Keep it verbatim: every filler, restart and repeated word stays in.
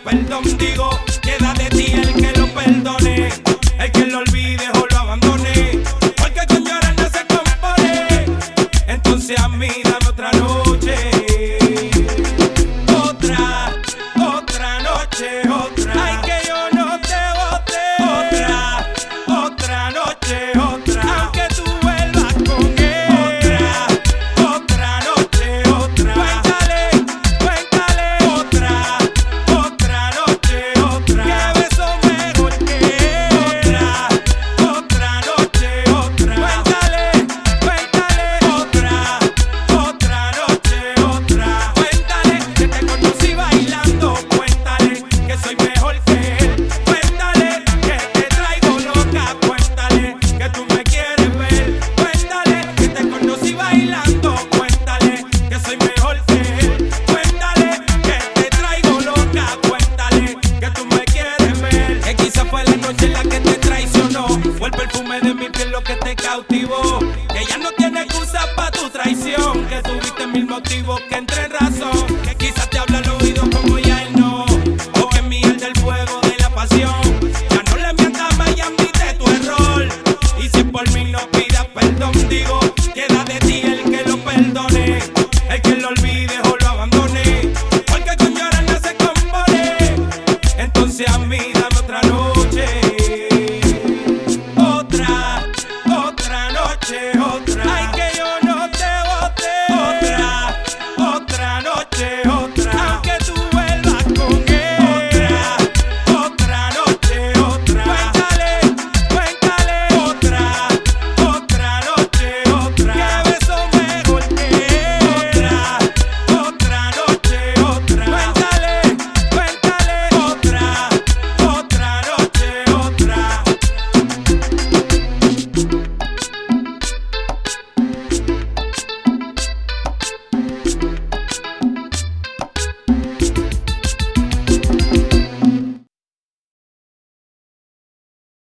perdón, digo, queda de ti el que lo perdone, el que lo olvide o lo abandone, porque con llorar no se compone. Entonces a mí dame otra noche, otra, otra noche, otra. Ay, que yo no te bote, otra, otra noche, otra. Aunque tú vuelvas con él, otra, otra noche, otra. Cuéntale, cuéntale, otra, otra noche, otra. Que beso mejor que él, otra, otra noche, otra. Cuéntale, cuéntale, otra, otra noche, otra. Cuéntale que te conocí bailando, cuéntale que soy mejor que él, cuéntale que te traigo loca, cuéntale que tú me quieres ver, cuéntale que te conocí bailando, cuéntale que soy mejor que él, cuéntale que te traigo loca, cuéntale que tú me quieres ver. Que quizá fue la noche en la que te traicionó, fue el perfume de mi piel lo que te cautivó,